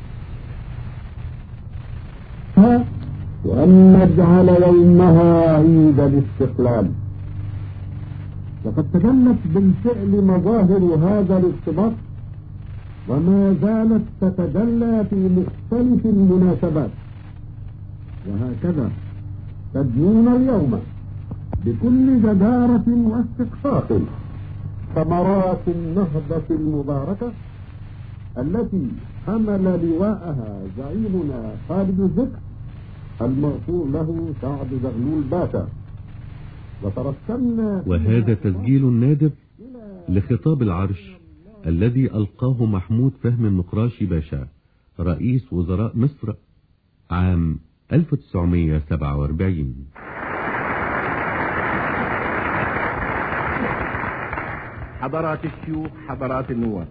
وأن نجعل يومها عيد الاستقلال. وقد تجلت بالفعل مظاهر هذا الارتباط، وما زالت تتجلى في مختلف المناسبات. وهكذا تدنون اليوم بكل جدارة واستقصاء ثمرات النهضة المباركة التي حمل لواءها زعيمنا خالد الذكر المغفور له سعد زغلول باشا. وترسمنا وهذا تسجيل نادر لخطاب العرش الذي ألقاه محمود فهمي النقراشي باشا رئيس وزراء مصر عام ألف وتسعمائة وسبعة وأربعين. حضرات الشيوخ، حضرات النواب،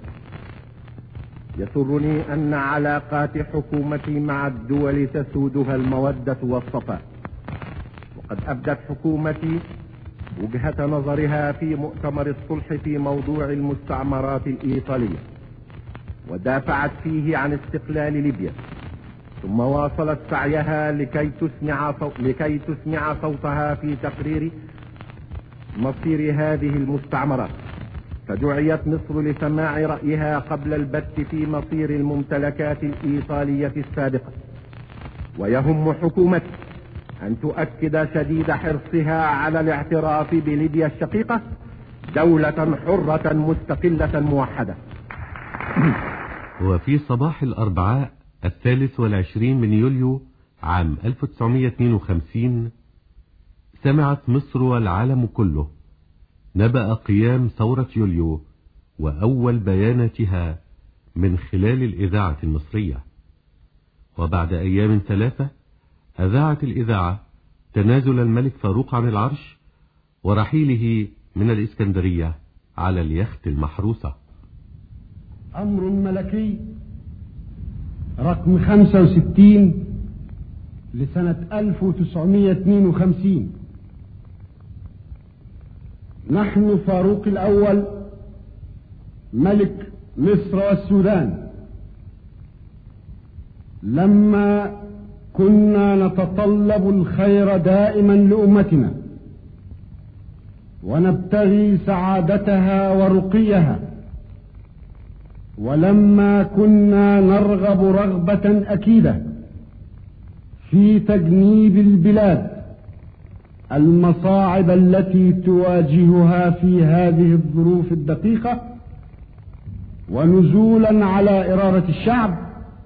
يسرني أن علاقات حكومتي مع الدول تسودها المودة والصفاء. وقد أبدت حكومتي وجهة نظرها في مؤتمر الصلح في موضوع المستعمرات الإيطالية، ودافعت فيه عن استقلال ليبيا، ثم واصلت سعيها لكي تسمع صوت لكي تسمع صوتها في تقرير مصير هذه المستعمرات. فدعيت مصر لسماع رأيها قبل البت في مصير الممتلكات الإيطالية السابقة. ويهم حكومتي أن تؤكد شديد حرصها على الاعتراف بليبيا الشقيقة دولة حرة مستقلة موحدة. وفي صباح الأربعاء الثالث والعشرين من يوليو عام ألف وتسعمائة واثنين وخمسين سمعت مصر والعالم كله نبأ قيام ثورة يوليو وأول بياناتها من خلال الإذاعة المصرية. وبعد أيام ثلاثة أذاعت الإذاعة تنازل الملك فاروق عن العرش ورحيله من الإسكندرية على اليخت المحروسة. أمر ملكي رقم خمسة وستين لسنة ألف وتسعمائة واثنين وخمسين. نحن فاروق الأول ملك مصر والسودان لما كنا نتطلب الخير دائما لأمتنا ونبتغي سعادتها ورقيها، ولما كنا نرغب رغبة أكيدة في تجنيب البلاد المصاعب التي تواجهها في هذه الظروف الدقيقة، ونزولا على إرادة الشعب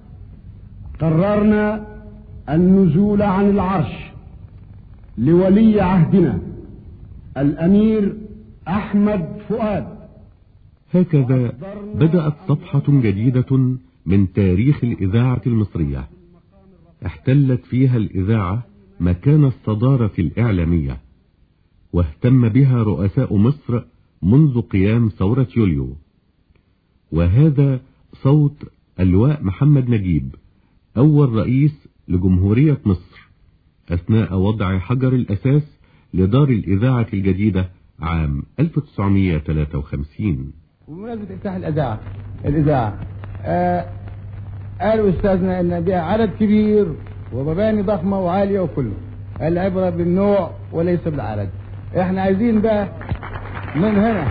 قررنا النزول عن العرش لولي عهدنا الأمير أحمد فؤاد. هكذا بدأت صفحة جديدة من تاريخ الإذاعة المصرية احتلت فيها الإذاعة مكان الصدارة الإعلامية، واهتم بها رؤساء مصر منذ قيام ثورة يوليو. وهذا صوت اللواء محمد نجيب أول رئيس لجمهورية مصر أثناء وضع حجر الأساس لدار الإذاعة الجديدة عام ألف وتسعمائة وثلاثة وخمسين. وبمناسبة افتتاح الإذاعة الإذاعة آه قالوا أستاذنا إن بها عدد كبير ومباني ضخمة وعالية وكله، العبرة بالنوع وليس بالعدد. احنا عايزين بقى من هنا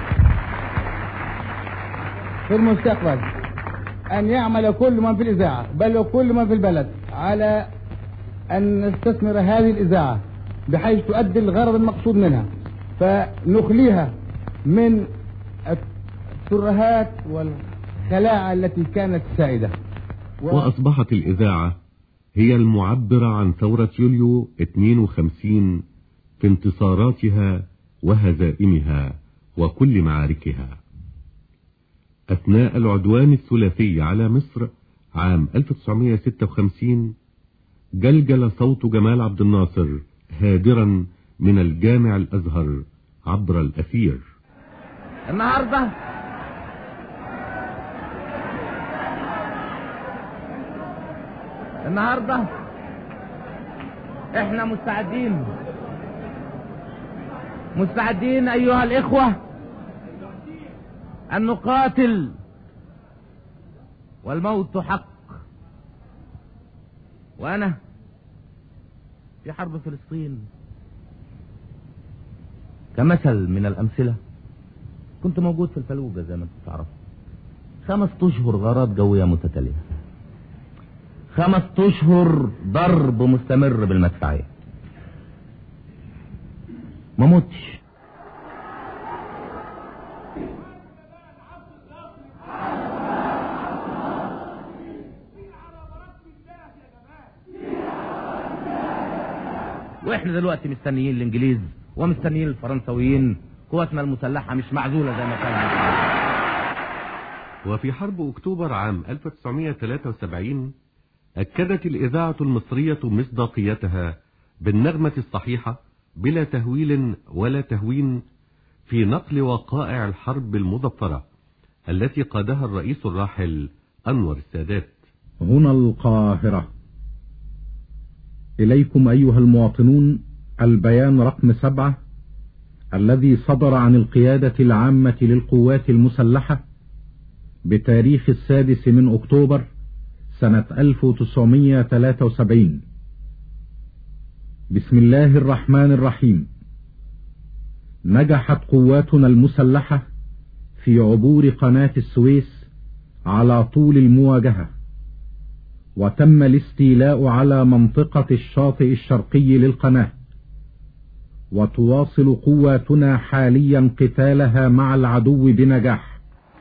في المستقبل أن يعمل كل من في الإذاعة بل وكل من في البلد على أن نستثمر هذه الإذاعة بحيث تؤدي الغرض المقصود منها، فنخليها من الترهات والخلاعة التي كانت سائدة. وأصبحت الإذاعة هي المعبرة عن ثورة يوليو اثنين وخمسين في انتصاراتها وهزائمها وكل معاركها. أثناء العدوان الثلاثي على مصر عام ألف وتسعمائة وستة وخمسين جلجل صوت جمال عبد الناصر هادرا من الجامع الأزهر عبر الأثير. النهارده النهارده احنا مستعدين مستعدين ايها الاخوة ان نقاتل والموت حق. وانا في حرب فلسطين كمثل من الامثلة كنت موجود في الفلوجة زي ما انتم تعرفوا، خمس اشهر غارات جوية متتالية، خمس اشهر ضرب مستمر بالمدفعية، ما موتش. واحنا دلوقتي مستنيين الانجليز ومستنيين الفرنسويين، قواتنا المسلحة مش معزولة زي ما كان. وفي حرب اكتوبر عام ألف وتسعمائة وثلاثة وسبعين أكدت الإذاعة المصرية مصداقيتها بالنغمة الصحيحة بلا تهويل ولا تهوين في نقل وقائع الحرب المظفرة التي قادها الرئيس الراحل أنور السادات. هنا القاهرة. إليكم أيها المواطنون البيان رقم سبعة الذي صدر عن القيادة العامة للقوات المسلحة بتاريخ السادس من أكتوبر سنة ألف وتسعمائة وثلاثة وسبعين. بسم الله الرحمن الرحيم. نجحت قواتنا المسلحة في في عبور قناة السويس على طول المواجهة، وتم الاستيلاء على منطقة الشاطئ الشرقي للقناة، وتواصل قواتنا حاليا قتالها مع العدو بنجاح.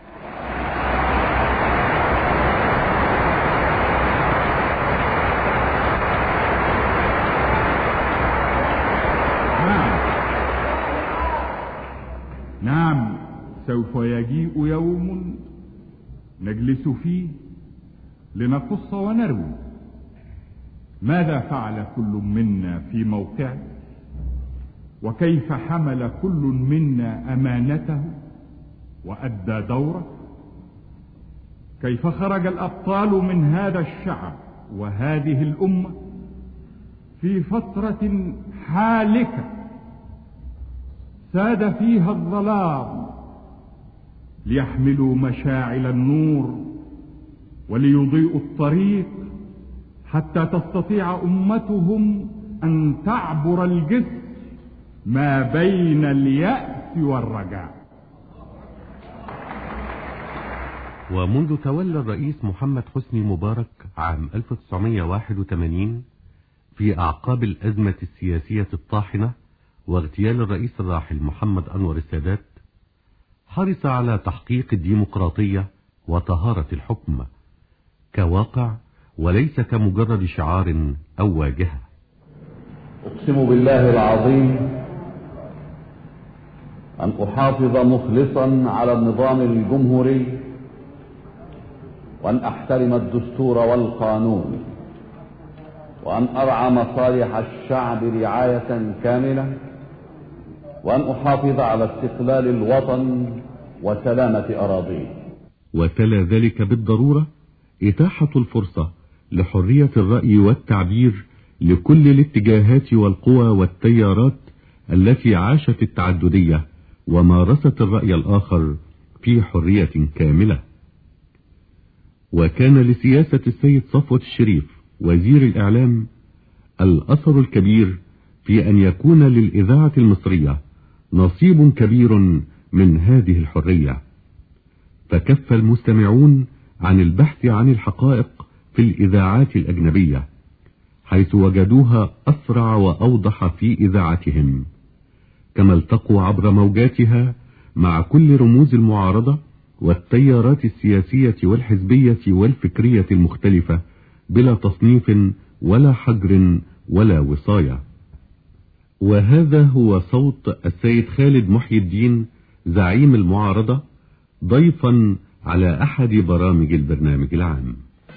نعم، سوف يجيء يوم نجلس فيه لنقص ونروي ماذا فعل كل منا في موقعه، وكيف حمل كل منا أمانته وأدى دوره، كيف خرج الأبطال من هذا الشعب وهذه الأمة في فترة حالكة ساد فيها الظلام ليحملوا مشاعل النور وليضيئوا الطريق حتى تستطيع أمتهم أن تعبر الجسر ما بين اليأس والرجاء. ومنذ تولى الرئيس محمد حسني مبارك عام ألف وتسعمائة وواحد وثمانين في أعقاب الأزمة السياسية الطاحنة واغتيال الرئيس الراحل محمد أنور السادات، حرص على تحقيق الديمقراطية وطهارة الحكم كواقع وليس كمجرد شعار أو واجهة. أقسم بالله العظيم أن أحافظ مخلصا على النظام الجمهوري، وأن أحترم الدستور والقانون، وأن أرعى مصالح الشعب رعاية كاملة، وأن أحافظ على استقلال الوطن وسلامة أراضيه. وتلا ذلك بالضرورة إتاحة الفرصة لحرية الرأي والتعبير لكل الاتجاهات والقوى والتيارات التي عاشت التعددية ومارست الرأي الآخر في حرية كاملة. وكان لسياسة السيد صفوت الشريف وزير الإعلام الأثر الكبير في أن يكون للإذاعة المصرية نصيب كبير من هذه الحرية، فكف المستمعون عن البحث عن الحقائق في الإذاعات الأجنبية حيث وجدوها أسرع وأوضح في إذاعتهم، كما التقوا عبر موجاتها مع كل رموز المعارضة والتيارات السياسية والحزبية والفكرية المختلفة بلا تصنيف ولا حجر ولا وصاية. وهذا هو صوت السيد خالد محي الدين زعيم المعارضة ضيفا على أحد برامج البرنامج العام.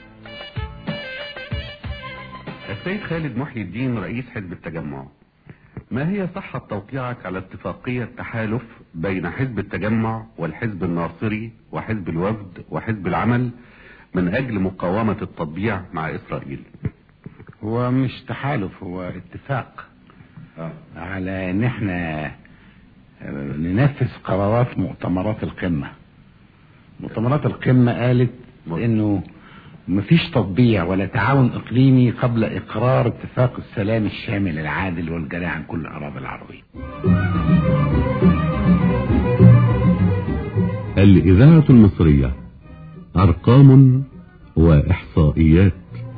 السيد خالد محي الدين رئيس حزب التجمع، ما هي صحة توقيعك على اتفاقية تحالف بين حزب التجمع والحزب الناصري وحزب الوفد وحزب العمل من أجل مقاومة التطبيع مع إسرائيل؟ هو مش تحالف، هو اتفاق آه. على ان احنا ننفذ قرارات مؤتمرات القمة. مؤتمرات القمة قالت انه مفيش تطبيع ولا تعاون اقليمي قبل اقرار اتفاق السلام الشامل العادل والجري عن كل الاراضي العربية. الإذاعة المصرية، أرقام وإحصائيات.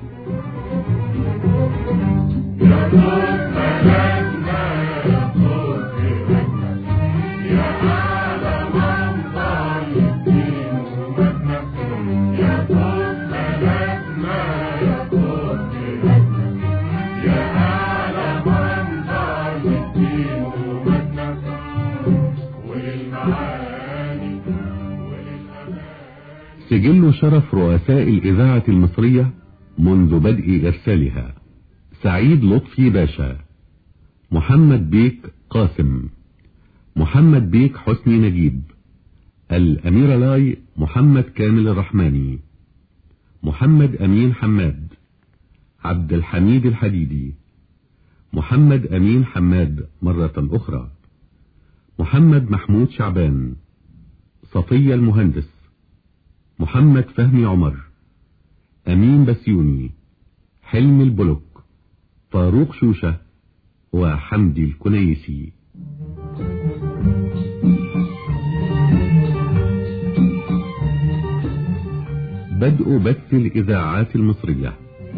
سجل شرف رؤساء الإذاعة المصرية منذ بدء إرسالها: سعيد لطفي باشا، محمد بيك قاسم، محمد بيك حسني نجيب، الأمير لاي محمد كامل الرحماني، محمد أمين حماد، عبد الحميد الحديدي، محمد أمين حماد مرة أخرى، محمد محمود شعبان، صفية المهندس، محمد فهمي عمر، أمين بسيوني، حلم البلوك، فاروق شوشة، وحمدي الكنيسي. بدء بث الإذاعات المصرية.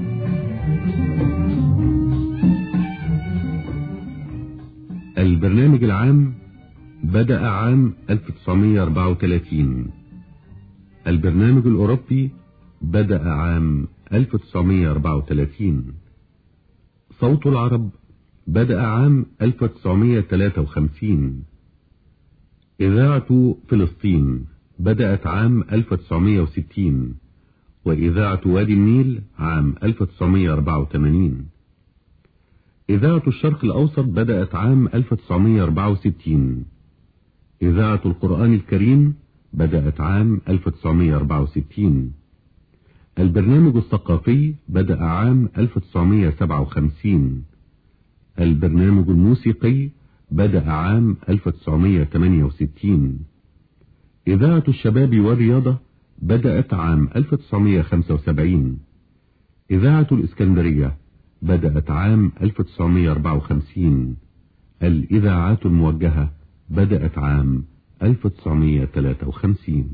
البرنامج العام بدأ عام ألف وتسعمائة وأربعة وثلاثين. البرنامج الأوروبي بدأ عام ألف وتسعمائة وأربعة وثلاثين. صوت العرب بدأ عام ألف وتسعمائة وثلاثة وخمسين. إذاعة فلسطين بدأت عام ألف وتسعمائة وستين، وإذاعة وادي النيل عام ألف وتسعمائة وأربعة وثمانين. إذاعة الشرق الأوسط بدأت عام ألف وتسعمائة وأربعة وستين. إذاعة القرآن الكريم بدأت عام ألف وتسعمائة وأربعة وستين. البرنامج الثقافي بدأ عام ألف وتسعمائة وسبعة وخمسين. البرنامج الموسيقي بدأ عام ألف وتسعمائة وثمانية وستين. إذاعة الشباب والرياضة بدأت عام ألف وتسعمائة وخمسة وسبعين. إذاعة الإسكندرية بدأت عام ألف وتسعمائة وأربعة وخمسين. الإذاعات الموجهة بدأت عام ألف وتسعمائة وثلاثة وخمسين.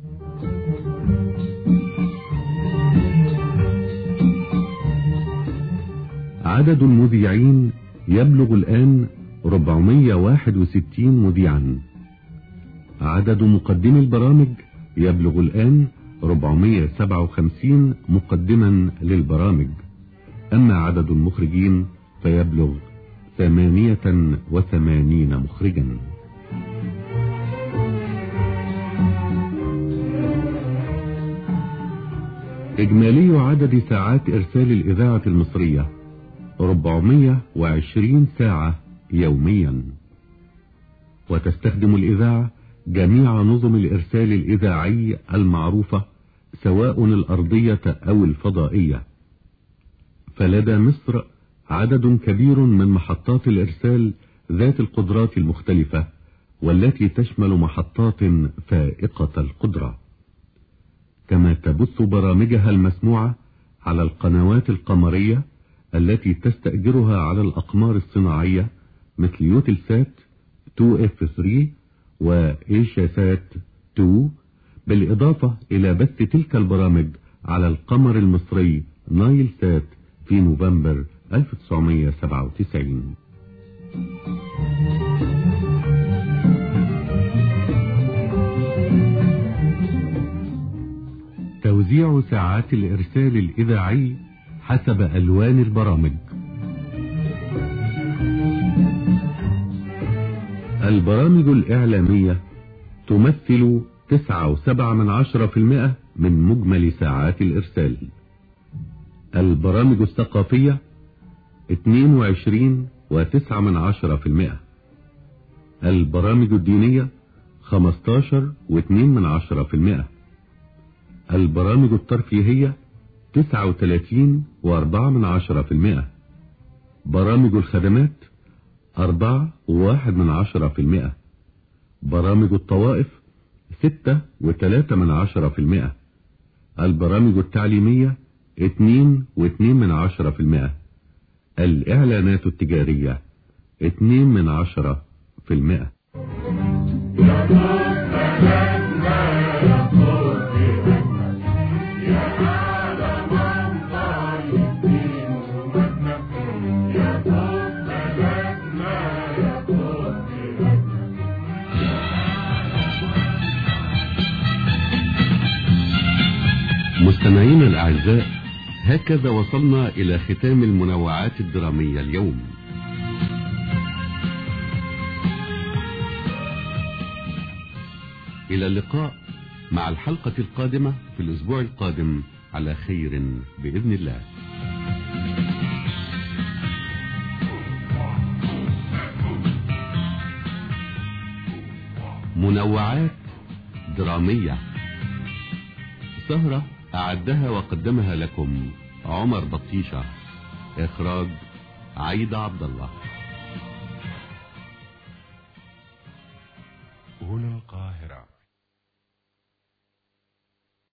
عدد المذيعين يبلغ الآن أربعمائة وواحد وستين مذيعا. عدد مقدمي البرامج يبلغ الآن أربعمائة وسبعة وخمسين مقدما للبرامج. أما عدد المخرجين فيبلغ ثمانية وثمانين مخرجا. إجمالي عدد ساعات إرسال الإذاعة المصرية أربعمائة وعشرين ساعة يوميا. وتستخدم الإذاعة جميع نظم الإرسال الإذاعي المعروفة سواء الأرضية أو الفضائية. فلدى مصر عدد كبير من محطات الإرسال ذات القدرات المختلفة، والتي تشمل محطات فائقة القدرة، كما تبث برامجها المسموعة على القنوات القمرية التي تستأجرها على الأقمار الصناعية مثل يوتلسات تو إف ثلاثة وإيشاسات اثنين، بالإضافة إلى بث تلك البرامج على القمر المصري نايل سات في نوفمبر ألف وتسعمائة وسبعة وتسعين. توزيع ساعات الإرسال الإذاعي حسب ألوان البرامج. البرامج الإعلامية تمثل تسعة وسبعة من عشرة في المئة من مجمل ساعات الإرسال. البرامج الثقافية اثنين وعشرين وتسعة من عشرة في المئة. البرامج الدينية خمسة عشر واثنين من عشرة في المئة. البرامج الترفيهية تسعة وثلاثين وأربعة من عشرة في المئة. برامج الخدمات أربعة وواحد من عشرة في المئة. برامج الطوائف ستة وثلاثة من عشرة في المئة. البرامج التعليمية اثنين واثنين من عشرة في المئة. الإعلانات التجارية اثنين من عشرة في المئة. مستمعينا الأعزاء، هكذا وصلنا إلى ختام المنوعات الدرامية اليوم. إلى اللقاء مع الحلقة القادمة في الأسبوع القادم على خير بإذن الله. منوعات درامية، سهرة أعدها وقدمها لكم عمر بطيشة، إخراج عايدة عبد الله.